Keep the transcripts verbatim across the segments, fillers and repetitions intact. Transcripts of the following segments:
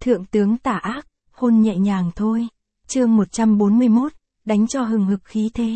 Thượng tướng tà ác, hôn nhẹ nhàng thôi. Chương một trăm bốn mươi mốt, đánh cho hừng hực khí thế.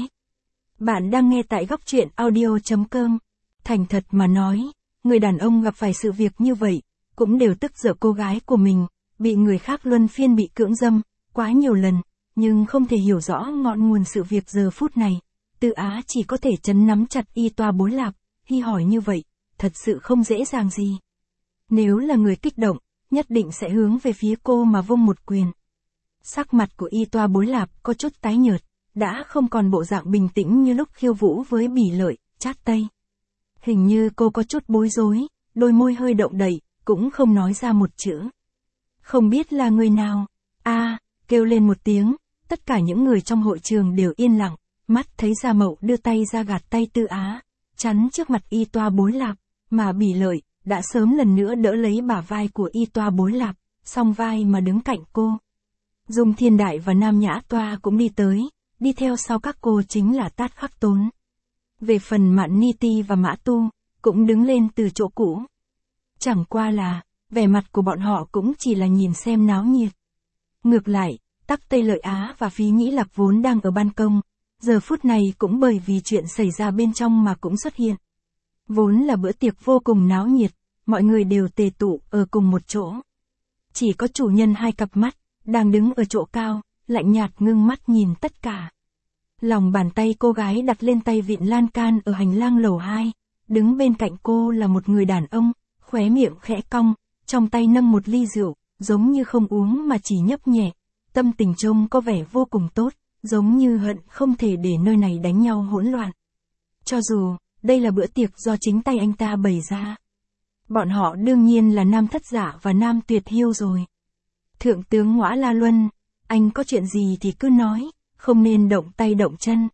Bạn đang nghe tại góc truyện audio chấm com. Thành thật mà nói, người đàn ông gặp phải sự việc như vậy, cũng đều tức giở cô gái của mình, bị người khác luân phiên bị cưỡng dâm, quá nhiều lần, nhưng không thể hiểu rõ ngọn nguồn sự việc giờ phút này. Tư Á chỉ có thể trấn nắm chặt y toa bối lạp, hy hỏi như vậy, thật sự không dễ dàng gì. Nếu là người kích động, nhất định sẽ hướng về phía cô mà vung một quyền. Sắc mặt của y toa bối lạp có chút tái nhợt, đã không còn bộ dạng bình tĩnh như lúc khiêu vũ với Bỉ Lợi, Chát Tây. Hình như cô có chút bối rối, đôi môi hơi động đậy, cũng không nói ra một chữ. Không biết là người nào, a kêu lên một tiếng, tất cả những người trong hội trường đều yên lặng, mắt thấy Gia Mậu đưa tay ra gạt tay Tư Á, chắn trước mặt y toa bối lạp, mà Bỉ Lợi đã sớm lần nữa đỡ lấy bả vai của y toa bối lạp, song vai mà đứng cạnh cô. Dung Thiên Đại và Nam Nhã Toa cũng đi tới, đi theo sau các cô chính là Tát Khắc Tốn. Về phần Mạn Ni Ti và Mã Tu, cũng đứng lên từ chỗ cũ. Chẳng qua là, vẻ mặt của bọn họ cũng chỉ là nhìn xem náo nhiệt. Ngược lại, Tắc Tây Lợi Á và Phí Nhĩ Lạc vốn đang ở ban công, giờ phút này cũng bởi vì chuyện xảy ra bên trong mà cũng xuất hiện. Vốn là bữa tiệc vô cùng náo nhiệt, mọi người đều tề tụ ở cùng một chỗ. Chỉ có chủ nhân hai cặp mắt, đang đứng ở chỗ cao, lạnh nhạt ngưng mắt nhìn tất cả. Lòng bàn tay cô gái đặt lên tay vịn lan can ở hành lang lầu hai, đứng bên cạnh cô là một người đàn ông, khóe miệng khẽ cong, trong tay nâng một ly rượu, giống như không uống mà chỉ nhấp nhẹ, tâm tình trông có vẻ vô cùng tốt, giống như hận không thể để nơi này đánh nhau hỗn loạn. Cho dù, đây là bữa tiệc do chính tay anh ta bày ra. Bọn họ đương nhiên là Nam Thất Giả và Nam Tuyệt Hiêu rồi. Thượng tướng Ngõa La Luân, anh có chuyện gì thì cứ nói, không nên động tay động chân.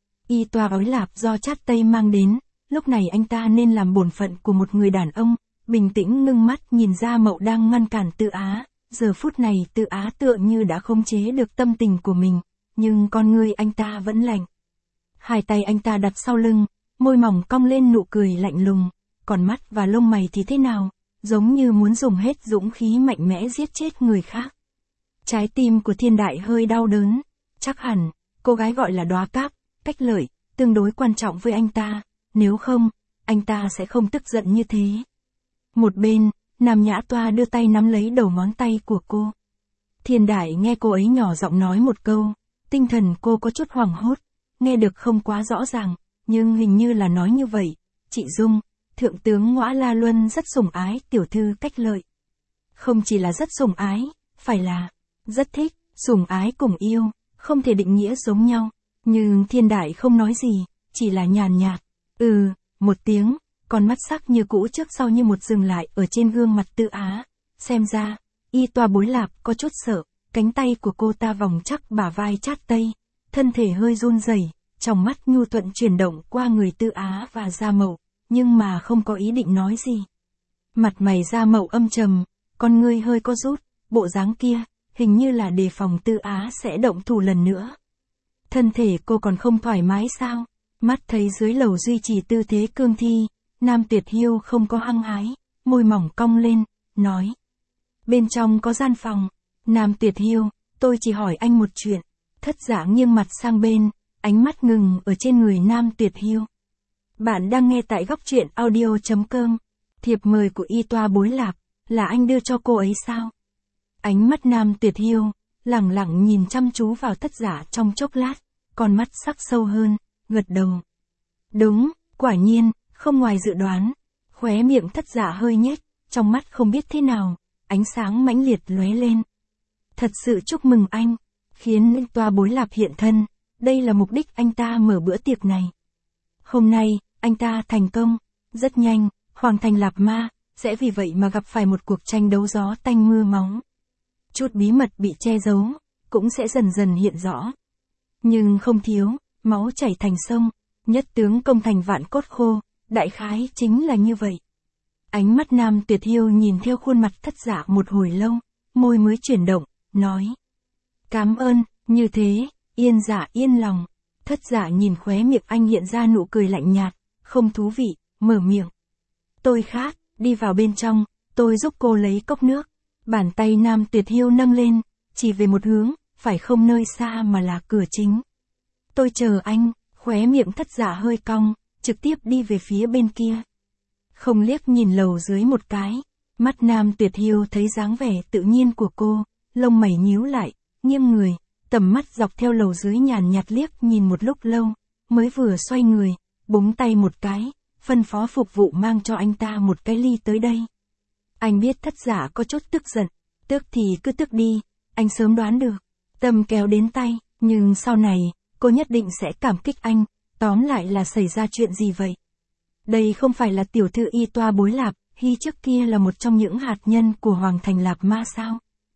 Y toa bối lạp do Chát Tây mang đến, lúc này anh ta nên làm bổn phận của một người đàn ông, bình tĩnh ngưng mắt nhìn Gia Mậu đang ngăn cản Tư Á. Giờ phút này Tư Á tựa như đã khống chế được tâm tình của mình, nhưng con người anh ta vẫn lạnh. Hai tay anh ta đặt sau lưng, môi mỏng cong lên nụ cười lạnh lùng, còn mắt và lông mày thì thế nào, giống như muốn dùng hết dũng khí mạnh mẽ giết chết người khác. Trái tim của Thiên Đại hơi đau đớn, chắc hẳn, cô gái gọi là Đóa Cáp, Cách Lợi, tương đối quan trọng với anh ta, nếu không, anh ta sẽ không tức giận như thế. Một bên, Nam Nhã Toa đưa tay nắm lấy đầu ngón tay của cô. Thiên Đại nghe cô ấy nhỏ giọng nói một câu, tinh thần cô có chút hoảng hốt, nghe được không quá rõ ràng, nhưng hình như là nói như vậy, chị Dung, Thượng tướng Ngõa La Luân rất sủng ái tiểu thư Cách Lợi. Không chỉ là rất sủng ái, phải là rất thích, sủng ái cùng yêu, không thể định nghĩa giống nhau, nhưng Thiên Đại không nói gì, chỉ là nhàn nhạt, ừ, một tiếng, con mắt sắc như cũ trước sau như một dừng lại ở trên gương mặt Tư Á, xem ra, y toa bối lạp có chút sợ, cánh tay của cô ta vòng chắc bả vai Chát Tây, thân thể hơi run rẩy, trong mắt nhu thuận chuyển động qua người Tư Á và Gia Mậu, nhưng mà không có ý định nói gì. Mặt mày Gia Mậu âm trầm, con ngươi hơi co rút, bộ dáng kia, hình như là đề phòng Tư Á sẽ động thủ lần nữa. Thân thể cô còn không thoải mái sao? Mắt thấy dưới lầu duy trì tư thế cương thi, Nam Tuyệt Hiêu không có hăng hái, môi mỏng cong lên, nói. Bên trong có gian phòng, Nam Tuyệt Hiêu, tôi chỉ hỏi anh một chuyện. Thất Giả nghiêng mặt sang bên, ánh mắt ngừng ở trên người Nam Tuyệt Hiêu. Bạn đang nghe tại góc truyện audio chấm com. Thiệp mời của y toa bối lạp, là anh đưa cho cô ấy sao? Ánh mắt Nam Tuyệt Hiêu, lẳng lặng nhìn chăm chú vào Thất Giả trong chốc lát, con mắt sắc sâu hơn, gật đầu. Đúng, quả nhiên, không ngoài dự đoán. Khóe miệng Thất Giả hơi nhếch, trong mắt không biết thế nào, ánh sáng mãnh liệt lóe lên. Thật sự chúc mừng anh, khiến y toa bối lạp hiện thân, đây là mục đích anh ta mở bữa tiệc này. Hôm nay, anh ta thành công, rất nhanh, Hoàng thành Lạp Ma, sẽ vì vậy mà gặp phải một cuộc tranh đấu gió tanh mưa máu. Chút bí mật bị che giấu, cũng sẽ dần dần hiện rõ. Nhưng không thiếu, máu chảy thành sông, nhất tướng công thành vạn cốt khô, đại khái chính là như vậy. Ánh mắt Nam Tuyệt Hiêu nhìn theo khuôn mặt Thất Giả một hồi lâu, môi mới chuyển động, nói. Cảm ơn, như thế, yên dạ yên lòng. Thất Giả nhìn khóe miệng anh hiện ra nụ cười lạnh nhạt, không thú vị, mở miệng. Tôi khát, đi vào bên trong, tôi giúp cô lấy cốc nước. Bàn tay Nam Tuyệt Hiêu nâng lên, chỉ về một hướng, phải không nơi xa mà là cửa chính. Tôi chờ anh, khóe miệng Thất Giả hơi cong, trực tiếp đi về phía bên kia. Không liếc nhìn lầu dưới một cái, mắt Nam Tuyệt Hiêu thấy dáng vẻ tự nhiên của cô, lông mày nhíu lại, nghiêng người, tầm mắt dọc theo lầu dưới nhàn nhạt liếc nhìn một lúc lâu, mới vừa xoay người, búng tay một cái, phân phó phục vụ mang cho anh ta một cái ly tới đây. Anh biết Thất Giả có chút tức giận, tức thì cứ tức đi, anh sớm đoán được, tâm kéo đến tay, nhưng sau này, cô nhất định sẽ cảm kích anh, tóm lại là xảy ra chuyện gì vậy? Đây không phải là tiểu thư Y Toa Bối Lạp, Hy trước kia là một trong những hạt nhân của Hoàng Thành Lạp Ma sao?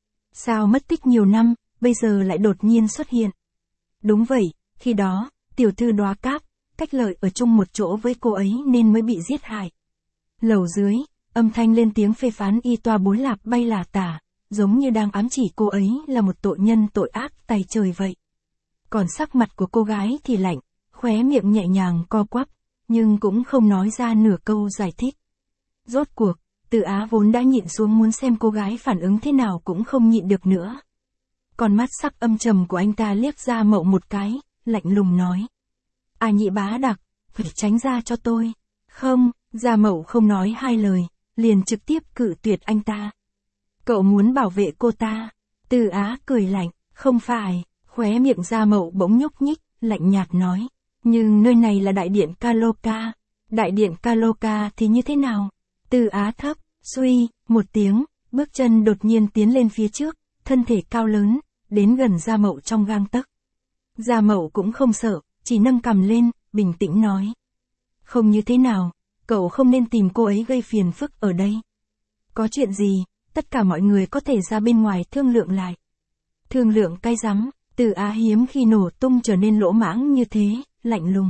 Sao mất tích nhiều năm, bây giờ lại đột nhiên xuất hiện? Đúng vậy, khi đó, tiểu thư Đóa Cáp, Cách Lợi ở chung một chỗ với cô ấy nên mới bị giết hại. Lầu dưới, âm thanh lên tiếng phê phán Y Toa Bối Lạp bay là tả, giống như đang ám chỉ cô ấy là một tội nhân tội ác tày trời vậy. Còn sắc mặt của cô gái thì lạnh, khóe miệng nhẹ nhàng co quắp, nhưng cũng không nói ra nửa câu giải thích. Rốt cuộc, Từ Á vốn đã nhịn xuống muốn xem cô gái phản ứng thế nào cũng không nhịn được nữa. Còn mắt sắc âm trầm của anh ta liếc Gia Mậu một cái, lạnh lùng nói. À Nhị Bá Đặc, phải tránh ra cho tôi. Không, Gia Mậu không nói hai lời, liền trực tiếp cự tuyệt anh ta. Cậu muốn bảo vệ cô ta. Từ Á cười lạnh, không phải, khóe miệng Gia Mậu bỗng nhúc nhích, lạnh nhạt nói. Nhưng nơi này là đại điện Kaloka. Đại điện Kaloka thì như thế nào? Từ Á thấp, suy, một tiếng, bước chân đột nhiên tiến lên phía trước, thân thể cao lớn, đến gần Gia Mậu trong gang tấc. Gia Mậu cũng không sợ, chỉ nâng cằm lên, bình tĩnh nói. Không như thế nào, cậu không nên tìm cô ấy gây phiền phức ở đây. Có chuyện gì, tất cả mọi người có thể ra bên ngoài thương lượng lại. Thương lượng cái rắm, Từ Á hiếm khi nổ tung trở nên lỗ mãng như thế, lạnh lùng.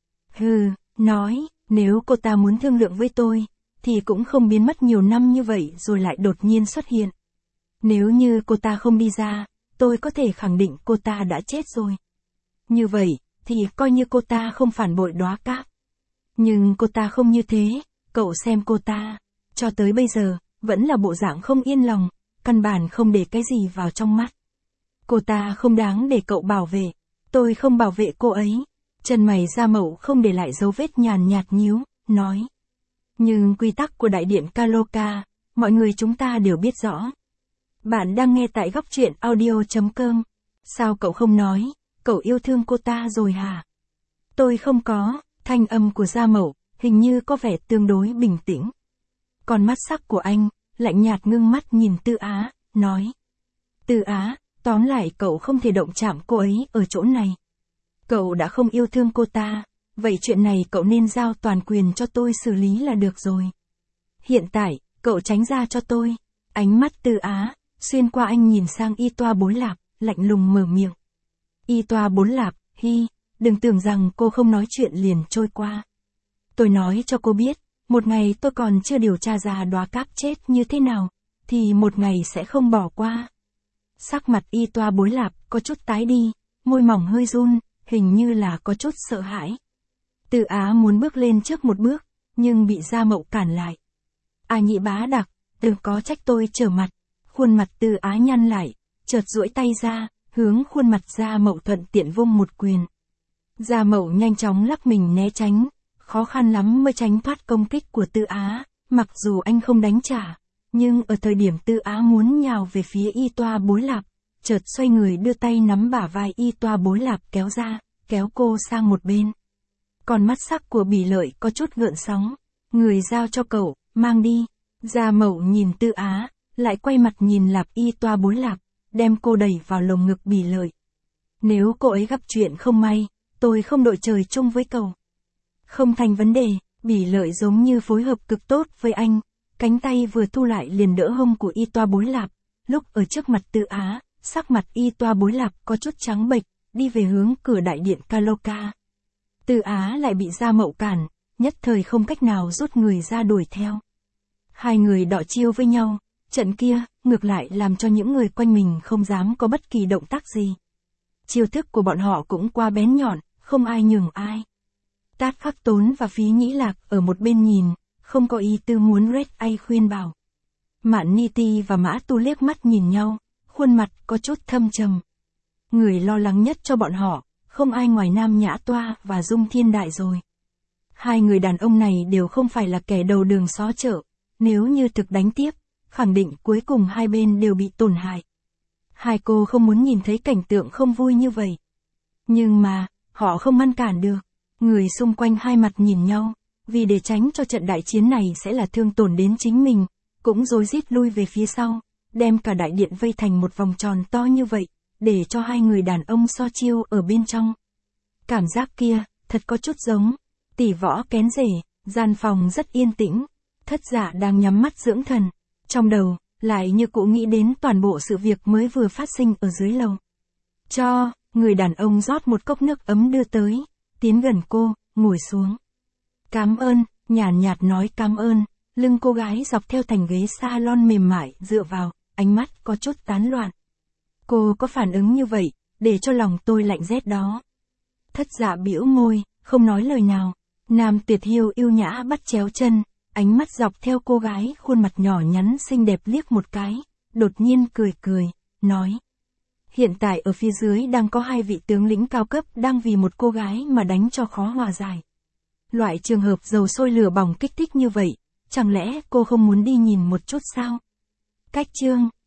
Hừ, nói, nếu cô ta muốn thương lượng với tôi, thì cũng không biến mất nhiều năm như vậy rồi lại đột nhiên xuất hiện. Nếu như cô ta không đi ra, tôi có thể khẳng định cô ta đã chết rồi. Như vậy, thì coi như cô ta không phản bội Đóa Cáp. Nhưng cô ta không như thế, cậu xem cô ta, cho tới bây giờ, vẫn là bộ dạng không yên lòng, căn bản không để cái gì vào trong mắt. Cô ta không đáng để cậu bảo vệ, tôi không bảo vệ cô ấy. Chân mày Gia Mậu không để lại dấu vết nhàn nhạt nhíu, nói. Nhưng quy tắc của đại điện Kaloka, mọi người chúng ta đều biết rõ. Bạn đang nghe tại góc truyện audio chấm com. Sao cậu không nói, cậu yêu thương cô ta rồi hả? Tôi không có, thanh âm của Gia Mậu, hình như có vẻ tương đối bình tĩnh. Còn mắt sắc của anh, lạnh nhạt ngưng mắt nhìn Tư Á, nói. Tư Á, tóm lại cậu không thể động chạm cô ấy ở chỗ này. Cậu đã không yêu thương cô ta, vậy chuyện này cậu nên giao toàn quyền cho tôi xử lý là được rồi. Hiện tại, cậu tránh ra cho tôi. Ánh mắt Tư Á, xuyên qua anh nhìn sang Y Toa Bối Lạp, lạnh lùng mở miệng. Y Toa Bối Lạp, Hi, đừng tưởng rằng cô không nói chuyện liền trôi qua. Tôi nói cho cô biết, một ngày tôi còn chưa điều tra ra Đóa Cáp chết như thế nào, thì một ngày sẽ không bỏ qua. Sắc mặt Y Toa Bối Lạp có chút tái đi, môi mỏng hơi run, hình như là có chút sợ hãi. Từ Á muốn bước lên trước một bước, nhưng bị Gia Mậu cản lại. À Nhị Bá Đặc, đừng có trách tôi trở mặt. Khuôn mặt Từ Á nhăn lại, chợt duỗi tay ra, hướng khuôn mặt Gia Mậu thuận tiện vung một quyền. Gia Mậu nhanh chóng lắc mình né tránh, khó khăn lắm mới tránh thoát công kích của Từ Á, mặc dù anh không đánh trả. Nhưng ở thời điểm Tư Á muốn nhào về phía Y Toa Bối Lạp, chợt xoay người đưa tay nắm bả vai Y Toa Bối Lạp kéo ra, kéo cô sang một bên. Còn mắt sắc của Bỉ Lợi có chút gợn sóng, người giao cho cậu, mang đi. Gia Mậu nhìn Tư Á, lại quay mặt nhìn Lạp Y Toa Bối Lạp, đem cô đẩy vào lồng ngực Bỉ Lợi. Nếu cô ấy gặp chuyện không may, tôi không đội trời chung với cậu. Không thành vấn đề, Bỉ Lợi giống như phối hợp cực tốt với anh. Cánh tay vừa thu lại liền đỡ hông của Y Toa Bối Lạp, lúc ở trước mặt Tư Á, sắc mặt Y Toa Bối Lạp có chút trắng bệch, đi về hướng cửa đại điện Kaloka. Tư Á lại bị Gia Mậu cản, nhất thời không cách nào rút người ra đuổi theo. Hai người đọ chiêu với nhau, trận kia, ngược lại làm cho những người quanh mình không dám có bất kỳ động tác gì. Chiêu thức của bọn họ cũng qua bén nhọn, không ai nhường ai. Tát Khắc Tốn và Phí Nhĩ Lạc ở một bên nhìn, không có ý tư muốn Red A khuyên bảo. Mạn Ni Ti và Mã Tu liếc mắt nhìn nhau, khuôn mặt có chút thâm trầm. Người lo lắng nhất cho bọn họ, không ai ngoài Nam Nhã Toa và Dung Thiên Đại rồi. Hai người đàn ông này đều không phải là kẻ đầu đường xó chợ, nếu như thực đánh tiếp, khẳng định cuối cùng hai bên đều bị tổn hại. Hai cô không muốn nhìn thấy cảnh tượng không vui như vậy. Nhưng mà, họ không ngăn cản được. Người xung quanh hai mặt nhìn nhau, vì để tránh cho trận đại chiến này sẽ là thương tổn đến chính mình, cũng rối rít lui về phía sau, đem cả đại điện vây thành một vòng tròn to như vậy, để cho hai người đàn ông so chiêu ở bên trong. Cảm giác kia, thật có chút giống tỷ võ kén rể. Gian phòng rất yên tĩnh, Thất Dạ đang nhắm mắt dưỡng thần, trong đầu lại như cụ nghĩ đến toàn bộ sự việc mới vừa phát sinh ở dưới lầu. Cho, người đàn ông rót một cốc nước ấm đưa tới, tiến gần cô, ngồi xuống. Cảm ơn, nhàn nhạt nói cảm ơn, lưng cô gái dọc theo thành ghế salon mềm mại dựa vào, ánh mắt có chút tán loạn. Cô có phản ứng như vậy, để cho lòng tôi lạnh rét đó. Thất Dạ bĩu môi, không nói lời nào. Nam Tuyệt Hiêu yêu nhã bắt chéo chân, ánh mắt dọc theo cô gái khuôn mặt nhỏ nhắn xinh đẹp liếc một cái, đột nhiên cười cười, nói. Hiện tại ở phía dưới đang có hai vị tướng lĩnh cao cấp đang vì một cô gái mà đánh cho khó hòa giải. Loại trường hợp dầu sôi lửa bỏng kích thích như vậy, chẳng lẽ cô không muốn đi nhìn một chút sao? Cách chương